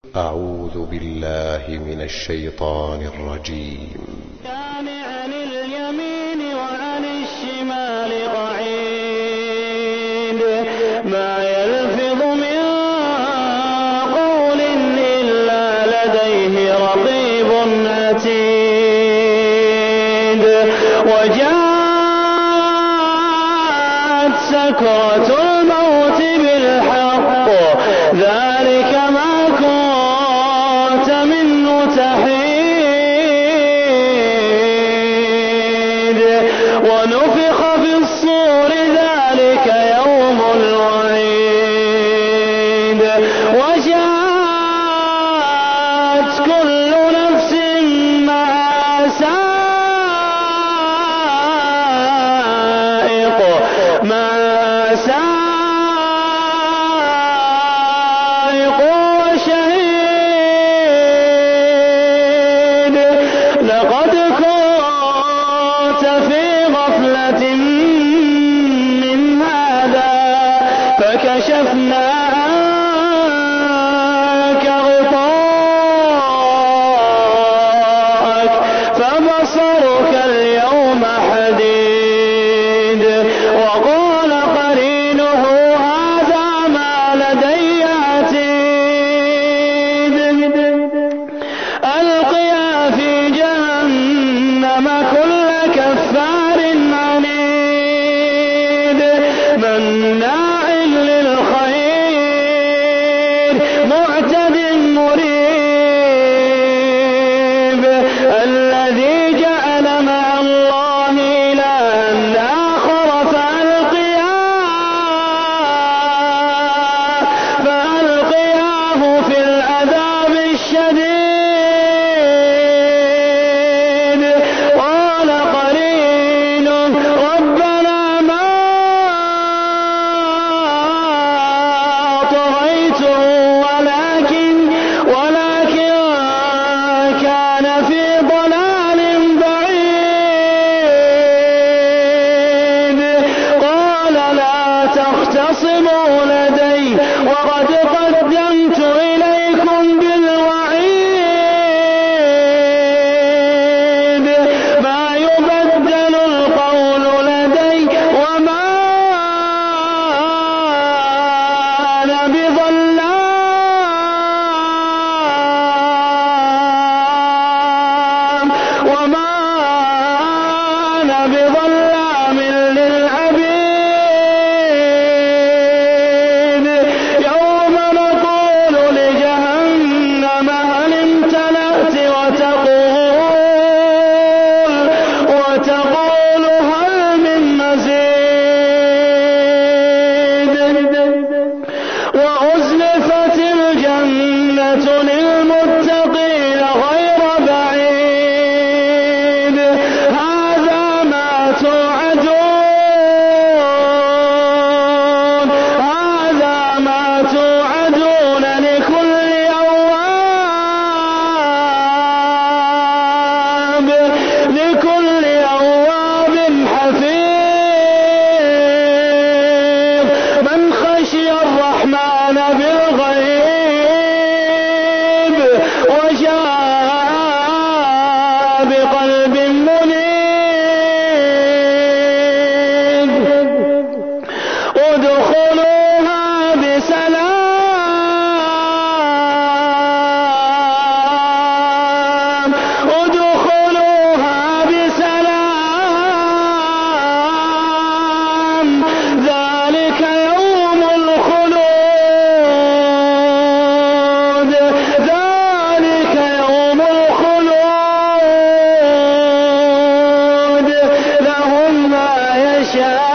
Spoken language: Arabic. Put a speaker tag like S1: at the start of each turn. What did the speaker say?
S1: أعوذ بالله من الشيطان الرجيم.
S2: عن اليمين وعن الشمال قعيد ما يلفظ من قول إلا لديه رقيب عتيد وجاءت سكرة الموت بالحق ذلك ما كنت منه تحيد ونفخ في الصور ذلك يوم الوعيد وجاءت كل نفس معها سائق وشهيد لقد كنت في غفلة من هذا فكشفنا عنك غطاءك فبصرك اليوم حديد وقال قرينه هذا ما لدي عتيد ألقيا في جهنم كل كفار عنيد مناع للخير معتد مريب الذي جعل مع الله إلها آخر فألقياه في العذاب الشديد قال قرينه ربنا ما طغيته ولكن كان في ضلال بعيد قال لا تختصموا لدي وقد قدمت إليكم بالوعيد ما يبدل القول لدي وما أنا بظلام للعبيد يوم نقول لجهنم هل امتلأت وتقول هل من مزيد وأزلفت الجنة للمتقين غير بعيد هذا ما توعدون لكل أواب حفيظ من خشي الرحمن بالغيب وجاء بقلب منيب ادخلوها بسلام ذلك يوم الخلود لهم ما يشاءون